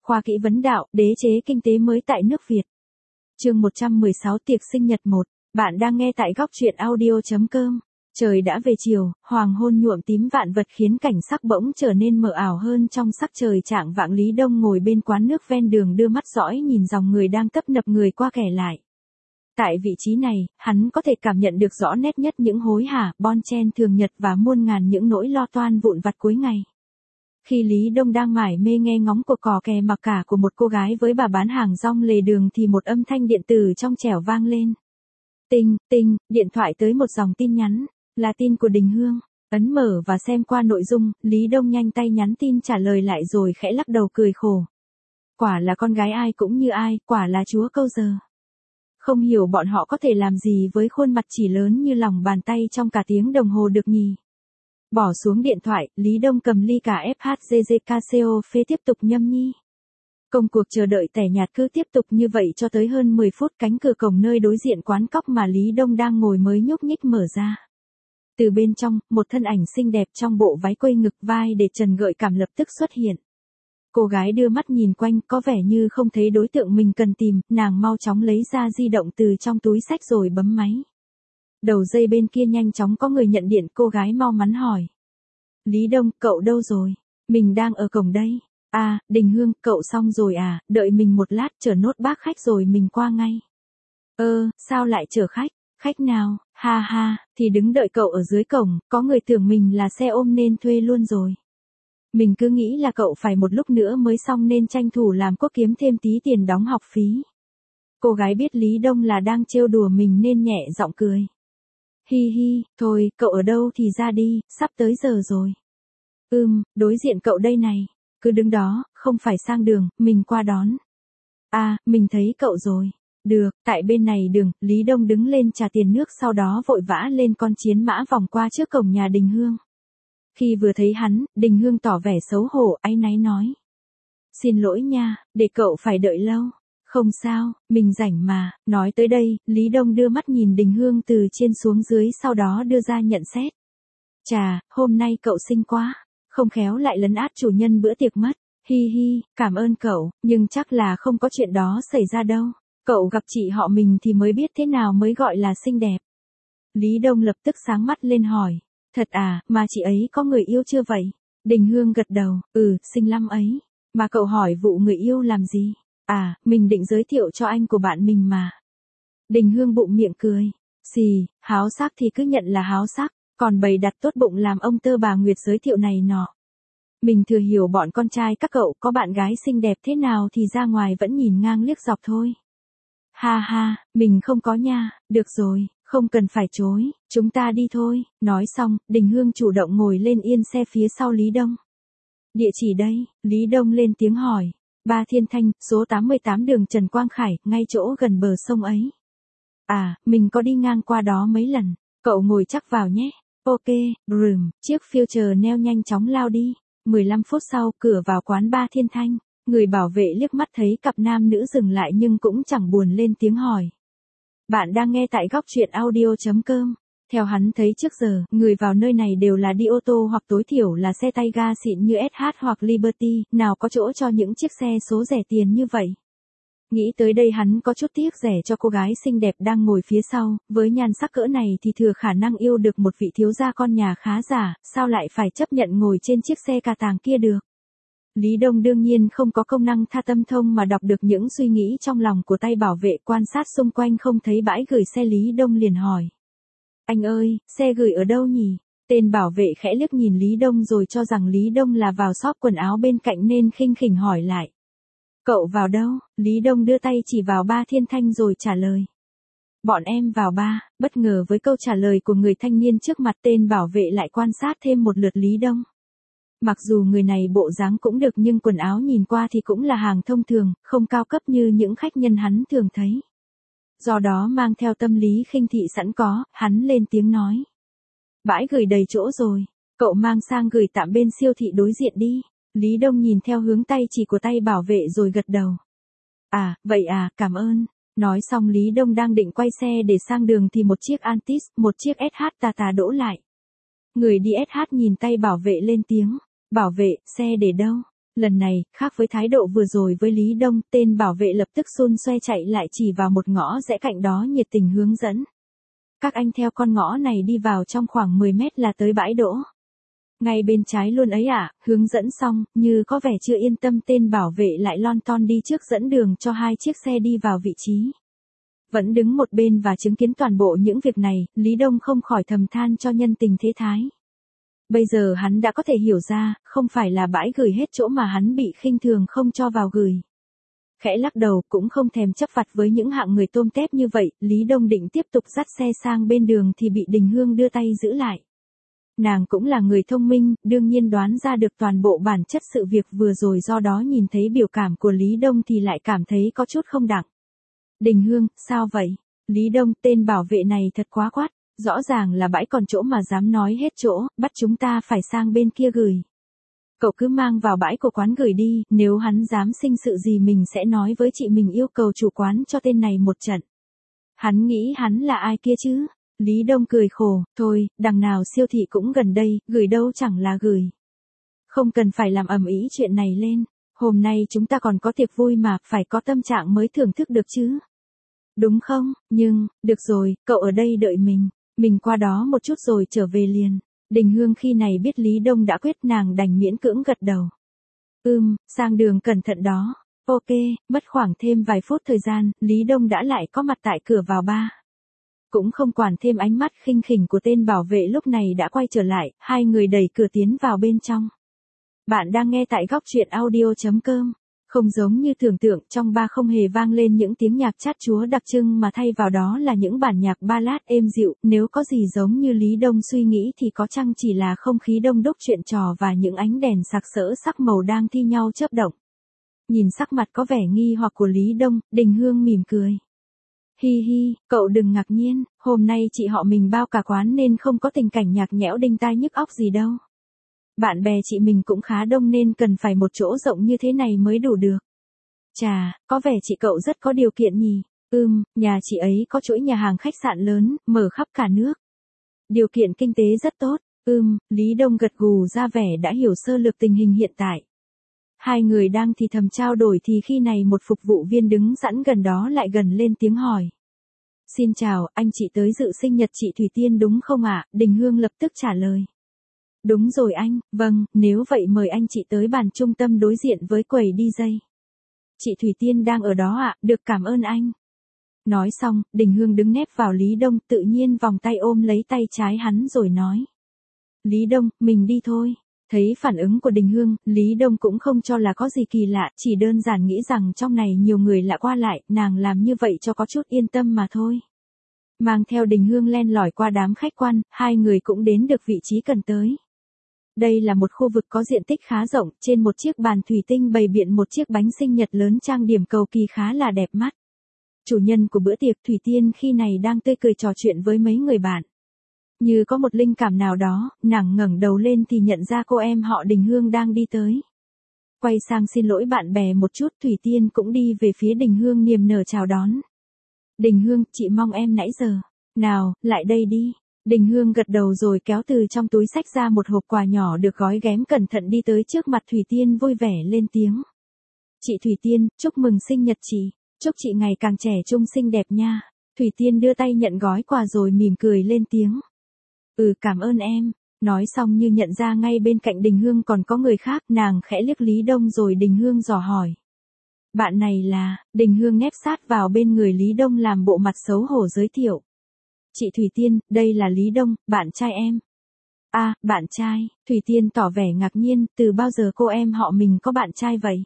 Khoa kỹ vấn đạo, đế chế kinh tế mới tại nước Việt. Chương 116 tiệc sinh nhật 1. Bạn đang nghe tại góc truyện audio.com. Trời đã về chiều, hoàng hôn nhuộm tím vạn vật khiến cảnh sắc bỗng trở nên mờ ảo hơn trong sắc trời chạng vạng. Lý Đông ngồi bên quán nước ven đường đưa mắt dõi nhìn dòng người đang tấp nập người qua kẻ lại. Tại vị trí này, hắn có thể cảm nhận được rõ nét nhất những hối hả, bon chen thường nhật và muôn ngàn những nỗi lo toan vụn vặt cuối ngày. Khi Lý Đông đang mải mê nghe ngóng cuộc cò kè mặc cả của một cô gái với bà bán hàng rong lề đường thì một âm thanh điện tử trong trẻo vang lên. Tinh, tinh, điện thoại tới một dòng tin nhắn, là tin của Đình Hương. Ấn mở và xem qua nội dung, Lý Đông nhanh tay nhắn tin trả lời lại rồi khẽ lắc đầu cười khổ. Quả là con gái ai cũng như ai, quả là chúa câu giờ. Không hiểu bọn họ có thể làm gì với khuôn mặt chỉ lớn như lòng bàn tay trong cả tiếng đồng hồ được nhỉ. Bỏ xuống điện thoại, Lý Đông cầm ly cà FHZZKCO phê tiếp tục nhâm nhi. Công cuộc chờ đợi tẻ nhạt cứ tiếp tục như vậy cho tới hơn 10 phút, cánh cửa cổng nơi đối diện quán cóc mà Lý Đông đang ngồi mới nhúc nhích mở ra. Từ bên trong, một thân ảnh xinh đẹp trong bộ váy quây ngực vai để trần gợi cảm lập tức xuất hiện. Cô gái đưa mắt nhìn quanh, có vẻ như không thấy đối tượng mình cần tìm, nàng mau chóng lấy ra di động từ trong túi xách rồi bấm máy. Đầu dây bên kia nhanh chóng có người nhận điện, cô gái mau mắn hỏi. Lý Đông, cậu đâu rồi? Mình đang ở cổng đây. À, Đình Hương, cậu xong rồi à, đợi mình một lát, chờ nốt bác khách rồi mình qua ngay. Sao lại chở khách? Khách nào? Ha ha, thì đứng đợi cậu ở dưới cổng, có người tưởng mình là xe ôm nên thuê luôn rồi. Mình cứ nghĩ là cậu phải một lúc nữa mới xong nên tranh thủ làm có kiếm thêm tí tiền đóng học phí. Cô gái biết Lý Đông là đang trêu đùa mình nên nhẹ giọng cười. Hi hi, thôi, cậu ở đâu thì ra đi, sắp tới giờ rồi. Đối diện cậu đây này, cứ đứng đó, không phải sang đường, mình qua đón. À, mình thấy cậu rồi. Được, tại bên này đường, Lý Đông đứng lên trả tiền nước sau đó vội vã lên con chiến mã vòng qua trước cổng nhà Đình Hương. Khi vừa thấy hắn, Đình Hương tỏ vẻ xấu hổ, áy náy nói. Xin lỗi nha, để cậu phải đợi lâu. Không sao, mình rảnh mà. Nói tới đây, Lý Đông đưa mắt nhìn Đình Hương từ trên xuống dưới sau đó đưa ra nhận xét. Chà, hôm nay cậu xinh quá. Không khéo lại lấn át chủ nhân bữa tiệc mất. Hi hi, cảm ơn cậu, nhưng chắc là không có chuyện đó xảy ra đâu. Cậu gặp chị họ mình thì mới biết thế nào mới gọi là xinh đẹp. Lý Đông lập tức sáng mắt lên hỏi. Thật à, mà chị ấy có người yêu chưa vậy? Đình Hương gật đầu, xinh lắm ấy. Mà cậu hỏi vụ người yêu làm gì? À, mình định giới thiệu cho anh của bạn mình mà. Đình Hương bụng miệng cười. Xì, háo sắc thì cứ nhận là háo sắc, còn bày đặt tốt bụng làm ông tơ bà Nguyệt giới thiệu này nọ. Mình thừa hiểu bọn con trai các cậu có bạn gái xinh đẹp thế nào thì ra ngoài vẫn nhìn ngang liếc dọc thôi. Ha ha, mình không có nha, được rồi, không cần phải chối, chúng ta đi thôi. Nói xong, Đình Hương chủ động ngồi lên yên xe phía sau Lý Đông. Địa chỉ đây, Lý Đông lên tiếng hỏi. Ba Thiên Thanh, số 88 đường Trần Quang Khải, ngay chỗ gần bờ sông ấy. À, mình có đi ngang qua đó mấy lần, cậu ngồi chắc vào nhé. Ok, chiếc Future neo nhanh chóng lao đi. 15 phút sau, cửa vào quán Ba Thiên Thanh, người bảo vệ liếc mắt thấy cặp nam nữ dừng lại nhưng cũng chẳng buồn lên tiếng hỏi. Bạn đang nghe tại góc truyện audio.com. Theo hắn thấy trước giờ, người vào nơi này đều là đi ô tô hoặc tối thiểu là xe tay ga xịn như SH hoặc Liberty, nào có chỗ cho những chiếc xe số rẻ tiền như vậy. Nghĩ tới đây hắn có chút tiếc rẻ cho cô gái xinh đẹp đang ngồi phía sau, với nhan sắc cỡ này thì thừa khả năng yêu được một vị thiếu gia con nhà khá giả, sao lại phải chấp nhận ngồi trên chiếc xe cà tàng kia được. Lý Đông đương nhiên không có công năng tha tâm thông mà đọc được những suy nghĩ trong lòng của tay bảo vệ, quan sát xung quanh không thấy bãi gửi xe Lý Đông liền hỏi. Anh ơi, xe gửi ở đâu nhỉ? Tên bảo vệ khẽ liếc nhìn Lý Đông rồi cho rằng Lý Đông là vào shop quần áo bên cạnh nên khinh khỉnh hỏi lại. Cậu vào đâu? Lý Đông đưa tay chỉ vào Ba Thiên Thanh rồi trả lời. Bọn em vào ba. Bất ngờ với câu trả lời của người thanh niên trước mặt, tên bảo vệ lại quan sát thêm một lượt Lý Đông. Mặc dù người này bộ dáng cũng được nhưng quần áo nhìn qua thì cũng là hàng thông thường, không cao cấp như những khách nhân hắn thường thấy. Do đó mang theo tâm lý khinh thị sẵn có, hắn lên tiếng nói. Bãi gửi đầy chỗ rồi, cậu mang sang gửi tạm bên siêu thị đối diện đi. Lý Đông nhìn theo hướng tay chỉ của tay bảo vệ rồi gật đầu. À, vậy à, cảm ơn. Nói xong Lý Đông đang định quay xe để sang đường thì một chiếc Altis, một chiếc SH tà tà đỗ lại. Người đi SH nhìn tay bảo vệ lên tiếng. Bảo vệ, xe để đâu? Lần này, khác với thái độ vừa rồi với Lý Đông, tên bảo vệ lập tức xôn xoe chạy lại chỉ vào một ngõ rẽ cạnh đó nhiệt tình hướng dẫn. Các anh theo con ngõ này đi vào trong khoảng 10 mét là tới bãi đỗ. Ngay bên trái luôn ấy ạ, hướng dẫn xong, như có vẻ chưa yên tâm tên bảo vệ lại lon ton đi trước dẫn đường cho 2 chiếc xe đi vào vị trí. Vẫn đứng một bên và chứng kiến toàn bộ những việc này, Lý Đông không khỏi thầm than cho nhân tình thế thái. Bây giờ hắn đã có thể hiểu ra, không phải là bãi gửi hết chỗ mà hắn bị khinh thường không cho vào gửi. Khẽ lắc đầu cũng không thèm chấp vặt với những hạng người tôm tép như vậy, Lý Đông định tiếp tục dắt xe sang bên đường thì bị Đình Hương đưa tay giữ lại. Nàng cũng là người thông minh, đương nhiên đoán ra được toàn bộ bản chất sự việc vừa rồi, do đó nhìn thấy biểu cảm của Lý Đông thì lại cảm thấy có chút không đặng. Đình Hương, sao vậy? Lý Đông, tên bảo vệ này thật quá quát, rõ ràng là bãi còn chỗ mà dám nói hết chỗ, bắt chúng ta phải sang bên kia gửi. Cậu cứ mang vào bãi của quán gửi đi, nếu hắn dám sinh sự gì mình sẽ nói với chị mình yêu cầu chủ quán cho tên này một trận. Hắn nghĩ hắn là ai kia chứ? Lý Đông cười khổ, thôi, đằng nào siêu thị cũng gần đây, gửi đâu chẳng là gửi. Không cần phải làm ầm ĩ chuyện này lên, hôm nay chúng ta còn có tiệc vui mà, phải có tâm trạng mới thưởng thức được chứ. Đúng không, nhưng, được rồi, cậu ở đây đợi mình qua đó một chút rồi trở về liền. Đình Hương khi này biết Lý Đông đã quyết, nàng đành miễn cưỡng gật đầu. Sang đường cẩn thận đó. Ok, mất khoảng thêm vài phút thời gian, Lý Đông đã lại có mặt tại cửa vào bar. Cũng không quản thêm ánh mắt khinh khỉnh của tên bảo vệ lúc này đã quay trở lại, hai người đẩy cửa tiến vào bên trong. Bạn đang nghe tại góc truyện audio.com. Không giống như tưởng tượng, trong bar không hề vang lên những tiếng nhạc chát chúa đặc trưng mà thay vào đó là những bản nhạc ballad êm dịu, nếu có gì giống như Lý Đông suy nghĩ thì có chăng chỉ là không khí đông đúc chuyện trò và những ánh đèn sặc sỡ sắc màu đang thi nhau chớp động. Nhìn sắc mặt có vẻ nghi hoặc của Lý Đông, Đình Hương mỉm cười. Hi hi, cậu đừng ngạc nhiên, hôm nay chị họ mình bao cả quán nên không có tình cảnh nhạc nhẽo đinh tai nhức óc gì đâu. Bạn bè chị mình cũng khá đông nên cần phải một chỗ rộng như thế này mới đủ được. Chà, có vẻ chị cậu rất có điều kiện nhỉ. Nhà chị ấy có chuỗi nhà hàng khách sạn lớn, mở khắp cả nước. Điều kiện kinh tế rất tốt. Lý Đông gật gù ra vẻ đã hiểu sơ lược tình hình hiện tại. Hai người đang thì thầm trao đổi thì khi này một phục vụ viên đứng sẵn gần đó lại gần lên tiếng hỏi. Xin chào, anh chị tới dự sinh nhật chị Thủy Tiên đúng không ạ? Đình Hương lập tức trả lời. Đúng rồi anh, vâng, nếu vậy mời anh chị tới bàn trung tâm đối diện với quầy DJ. Chị Thủy Tiên đang ở đó ạ, được, cảm ơn anh. Nói xong, Đình Hương đứng nép vào Lý Đông, tự nhiên vòng tay ôm lấy tay trái hắn rồi nói. Lý Đông, mình đi thôi. Thấy phản ứng của Đình Hương, Lý Đông cũng không cho là có gì kỳ lạ, chỉ đơn giản nghĩ rằng trong này nhiều người lạ qua lại, nàng làm như vậy cho có chút yên tâm mà thôi. Mang theo Đình Hương len lỏi qua đám khách quan, hai người cũng đến được vị trí cần tới. Đây là một khu vực có diện tích khá rộng, trên một chiếc bàn thủy tinh bày biện một chiếc bánh sinh nhật lớn trang điểm cầu kỳ khá là đẹp mắt. Chủ nhân của bữa tiệc Thủy Tiên khi này đang tươi cười trò chuyện với mấy người bạn. Như có một linh cảm nào đó, nàng ngẩng đầu lên thì nhận ra cô em họ Đình Hương đang đi tới. Quay sang xin lỗi bạn bè một chút, Thủy Tiên cũng đi về phía Đình Hương niềm nở chào đón. Đình Hương, chị mong em nãy giờ. Nào, lại đây đi. Đình Hương gật đầu rồi kéo từ trong túi xách ra một hộp quà nhỏ được gói ghém cẩn thận đi tới trước mặt Thủy Tiên vui vẻ lên tiếng. Chị Thủy Tiên, chúc mừng sinh nhật chị. Chúc chị ngày càng trẻ trung xinh đẹp nha. Thủy Tiên đưa tay nhận gói quà rồi mỉm cười lên tiếng. Cảm ơn em. Nói xong như nhận ra ngay bên cạnh Đình Hương còn có người khác, nàng khẽ liếc Lý Đông rồi Đình Hương dò hỏi. Bạn này là, Đình Hương nép sát vào bên người Lý Đông làm bộ mặt xấu hổ giới thiệu. Chị Thủy Tiên, đây là Lý Đông, bạn trai em. À, bạn trai, Thủy Tiên tỏ vẻ ngạc nhiên, từ bao giờ cô em họ mình có bạn trai vậy?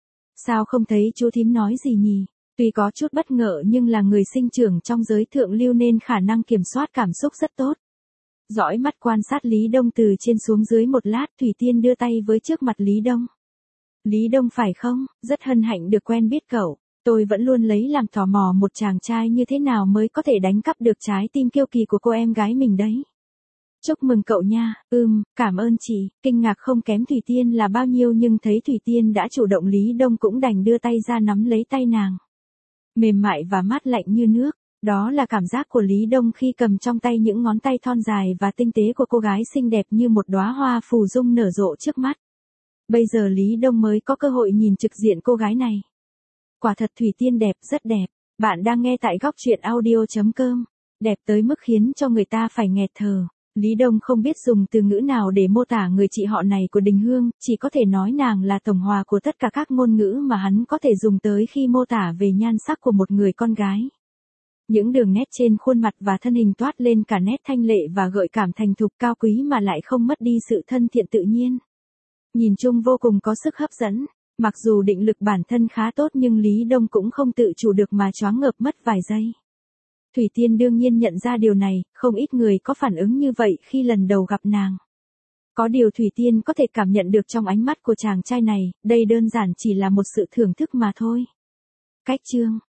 Sao không thấy chú thím nói gì nhỉ? Tuy có chút bất ngờ nhưng là người sinh trưởng trong giới thượng lưu nên khả năng kiểm soát cảm xúc rất tốt. Dõi mắt quan sát Lý Đông từ trên xuống dưới một lát, Thủy Tiên đưa tay với trước mặt Lý Đông. Lý Đông phải không, rất hân hạnh được quen biết cậu. Tôi vẫn luôn lấy làm tò mò một chàng trai như thế nào mới có thể đánh cắp được trái tim kiêu kỳ của cô em gái mình đấy. Chúc mừng cậu nha, cảm ơn chị, kinh ngạc không kém Thủy Tiên là bao nhiêu nhưng thấy Thủy Tiên đã chủ động Lý Đông cũng đành đưa tay ra nắm lấy tay nàng. Mềm mại và mát lạnh như nước, đó là cảm giác của Lý Đông khi cầm trong tay những ngón tay thon dài và tinh tế của cô gái xinh đẹp như một đóa hoa phù dung nở rộ trước mắt. Bây giờ Lý Đông mới có cơ hội nhìn trực diện cô gái này. Quả thật Thủy Tiên đẹp, rất đẹp. Bạn đang nghe tại góc truyện audio.com. Đẹp tới mức khiến cho người ta phải nghẹt thở. Lý Đông không biết dùng từ ngữ nào để mô tả người chị họ này của Đình Hương, chỉ có thể nói nàng là tổng hòa của tất cả các ngôn ngữ mà hắn có thể dùng tới khi mô tả về nhan sắc của một người con gái. Những đường nét trên khuôn mặt và thân hình toát lên cả nét thanh lệ và gợi cảm thành thục cao quý mà lại không mất đi sự thân thiện tự nhiên. Nhìn chung vô cùng có sức hấp dẫn. Mặc dù định lực bản thân khá tốt nhưng Lý Đông cũng không tự chủ được mà choáng ngợp mất vài giây. Thủy Tiên đương nhiên nhận ra điều này, không ít người có phản ứng như vậy khi lần đầu gặp nàng. Có điều Thủy Tiên có thể cảm nhận được trong ánh mắt của chàng trai này, đây đơn giản chỉ là một sự thưởng thức mà thôi. Cách chương